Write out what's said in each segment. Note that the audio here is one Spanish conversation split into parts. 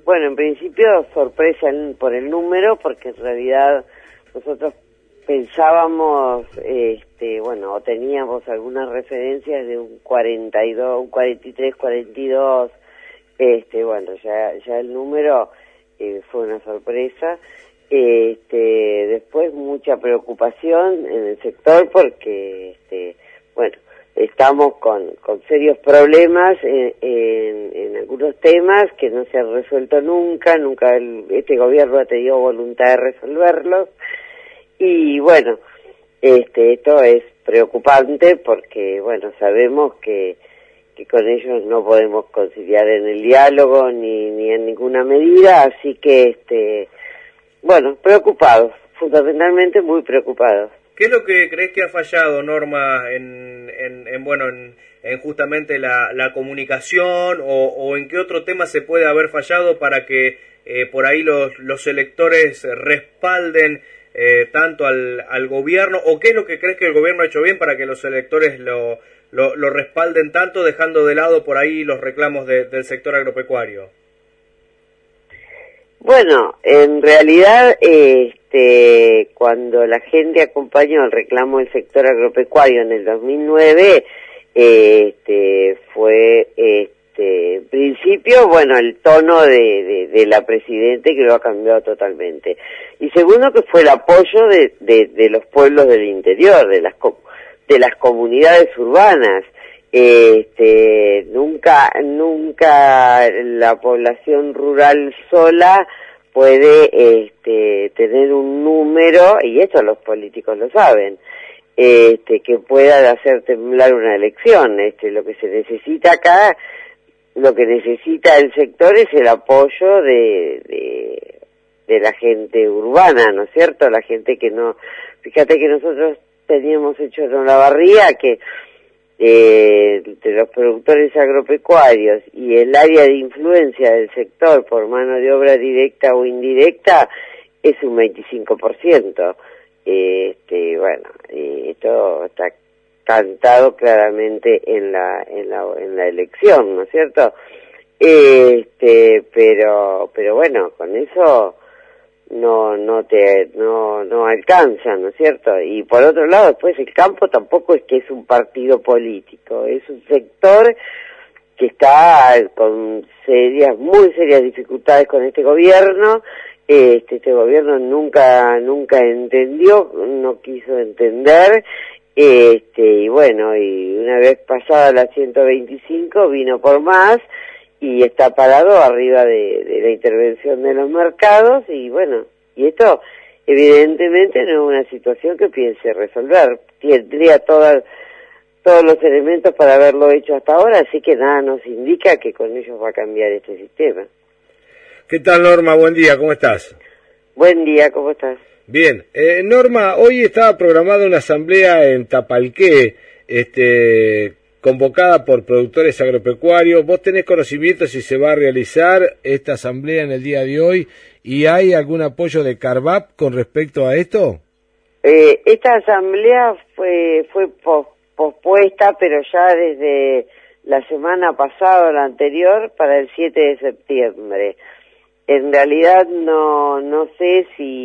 Bueno, en principio sorpresa por el número, porque en realidad nosotros pensábamos, bueno, o teníamos algunas referencias de un 42, un 43, 42, bueno, ya el número fue una sorpresa. Después mucha preocupación en el sector porque, bueno, estamos con serios problemas en algunos temas que no se han resuelto nunca este gobierno ha tenido voluntad de resolverlos, y bueno, esto es preocupante porque, bueno, sabemos que con ellos no podemos conciliar en el diálogo ni en ninguna medida, así que, bueno, preocupados, fundamentalmente muy preocupados. ¿Qué es lo que crees que ha fallado, Norma, en justamente la comunicación, o en qué otro tema se puede haber fallado para que por ahí los electores respalden tanto al gobierno, o qué es lo que crees que el gobierno ha hecho bien para que los electores lo respalden tanto, dejando de lado por ahí los reclamos del sector agropecuario? Bueno, en realidad, cuando la gente acompañó el reclamo del sector agropecuario en el 2009, fue, en principio, bueno, el tono de la Presidente, que lo ha cambiado totalmente. Y segundo, que fue el apoyo de los pueblos del interior, de las comunidades urbanas. Nunca la población rural sola puede tener un número, y esto los políticos lo saben, que pueda hacer temblar una elección. Lo que se necesita acá, lo que necesita el sector es el apoyo de la gente urbana, ¿no es cierto? La gente que no, fíjate que nosotros teníamos hecho en Olavarría que de los productores agropecuarios y el área de influencia del sector por mano de obra directa o indirecta es un 25%. Bueno, esto está cantado claramente en la elección, ¿no es cierto? Pero bueno, con eso no alcanza, ¿no es cierto? Y por otro lado, después el campo tampoco es que es un partido político, es un sector que está con muy serias dificultades con este gobierno. Este gobierno nunca entendió, no quiso entender, y bueno, y una vez pasada la 125 vino por más, y está parado arriba de la intervención de los mercados, y bueno, y esto evidentemente no es una situación que piense resolver. Tendría todos los elementos para haberlo hecho hasta ahora, así que nada nos indica que con ellos va a cambiar este sistema. ¿Qué tal, Norma? Buen día, ¿cómo estás? Buen día, ¿cómo estás? Bien. Norma, hoy estaba programada una asamblea en Tapalqué, convocada por productores agropecuarios. ¿Vos tenés conocimiento si se va a realizar esta asamblea en el día de hoy? ¿Y hay algún apoyo de Carvap con respecto a esto? Esta asamblea fue pospuesta, pero ya desde la semana pasada o la anterior, para el 7 de septiembre. En realidad no sé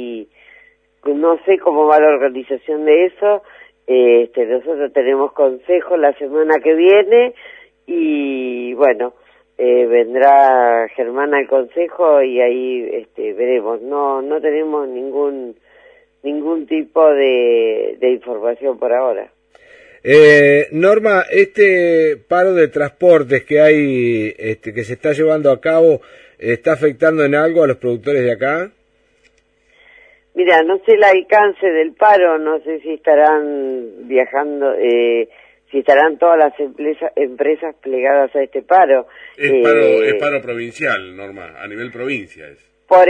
cómo va la organización de eso. Nosotros tenemos consejo la semana que viene, y bueno, vendrá Germán al consejo y ahí veremos. No tenemos ningún tipo de información por ahora. Norma, este paro de transportes que hay, que se está llevando a cabo, ¿está afectando en algo a los productores de acá? Mira, no sé el alcance del paro, no sé si estarán viajando, si estarán todas las empresas plegadas a este paro. Es paro provincial, Norma, a nivel provincia es. Por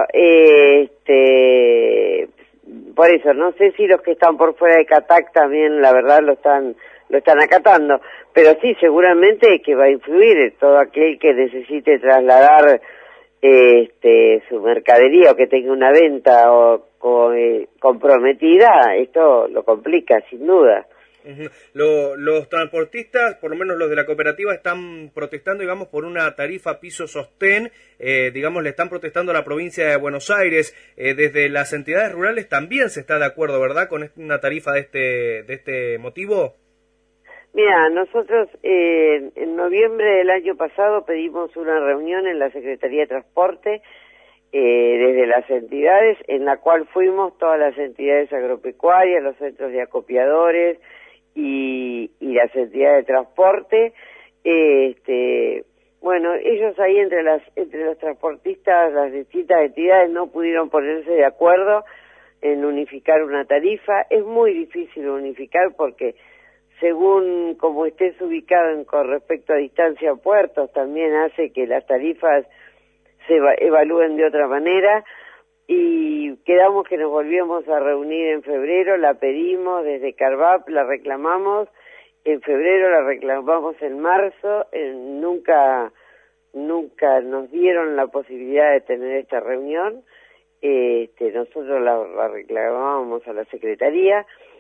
eso, no sé si los que están por fuera de Catac también, la verdad, lo están acatando, pero sí, seguramente que va a influir todo aquel que necesite trasladar su mercadería, o que tenga una venta comprometida. Esto lo complica, sin duda. Ujú. Los transportistas, por lo menos los de la cooperativa, están protestando, digamos, por una tarifa piso sostén, digamos, le están protestando a la provincia de Buenos Aires. Desde las entidades rurales también se está de acuerdo, ¿verdad?, con una tarifa de este motivo. Mira, nosotros en noviembre del año pasado pedimos una reunión en la Secretaría de Transporte desde las entidades, en la cual fuimos todas las entidades agropecuarias, los centros de acopiadores y las entidades de transporte. Bueno, ellos ahí entre los transportistas, las distintas entidades no pudieron ponerse de acuerdo en unificar una tarifa. Es muy difícil unificar porque según como estés ubicado con respecto a distancia a puertos, también hace que las tarifas se evalúen de otra manera, y quedamos que nos volvíamos a reunir en febrero. La pedimos desde Carvap, la reclamamos en febrero, la reclamamos en marzo, nunca nos dieron la posibilidad de tener esta reunión. Nosotros la reclamábamos a la Secretaría,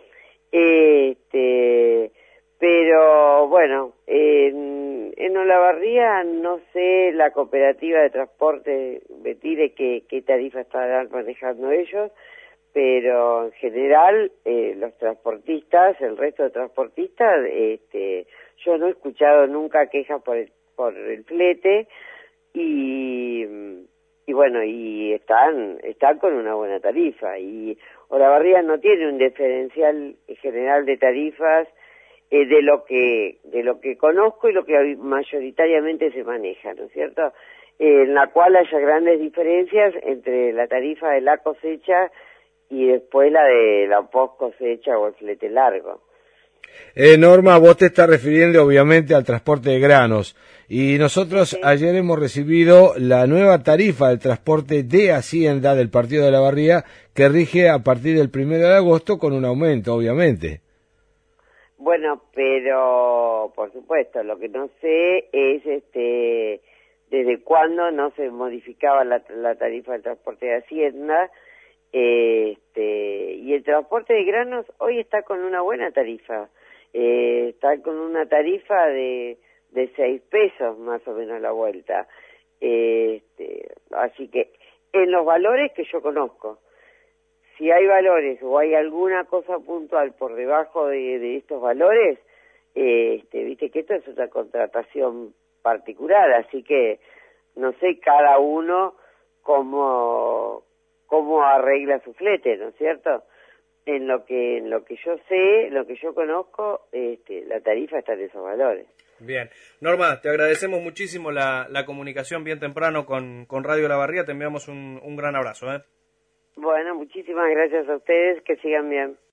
pero bueno, en Olavarría no sé la cooperativa de transporte Betire qué tarifa estarán manejando ellos, pero en general los transportistas, el resto de transportistas, yo no he escuchado nunca quejas por el flete, y bueno, y están con una buena tarifa, y Olavarría no tiene un diferencial general de tarifas de lo que conozco y lo que mayoritariamente se maneja, ¿no es cierto? En la cual haya grandes diferencias entre la tarifa de la cosecha y después la de la post cosecha o el flete largo. Norma, vos te estás refiriendo obviamente al transporte de granos, y nosotros Sí. ayer hemos recibido la nueva tarifa del transporte de Hacienda del Partido de Olavarría, que rige a partir del 1 de agosto con un aumento, obviamente. Bueno, pero por supuesto, lo que no sé es desde cuándo no se modificaba la tarifa del transporte de Hacienda, y el transporte de granos hoy está con una buena tarifa, está con una tarifa de 6 pesos más o menos la vuelta, así que en los valores que yo conozco. Si hay valores o hay alguna cosa puntual por debajo de estos valores, viste que esto es una contratación particular, así que no sé cada uno cómo arregla su flete, ¿no es cierto? En lo que yo sé, lo que yo conozco, la tarifa está en esos valores. Bien. Norma, te agradecemos muchísimo la comunicación bien temprano con Radio Olavarría. Te enviamos un gran abrazo, ¿eh? Bueno, muchísimas gracias a ustedes, que sigan bien.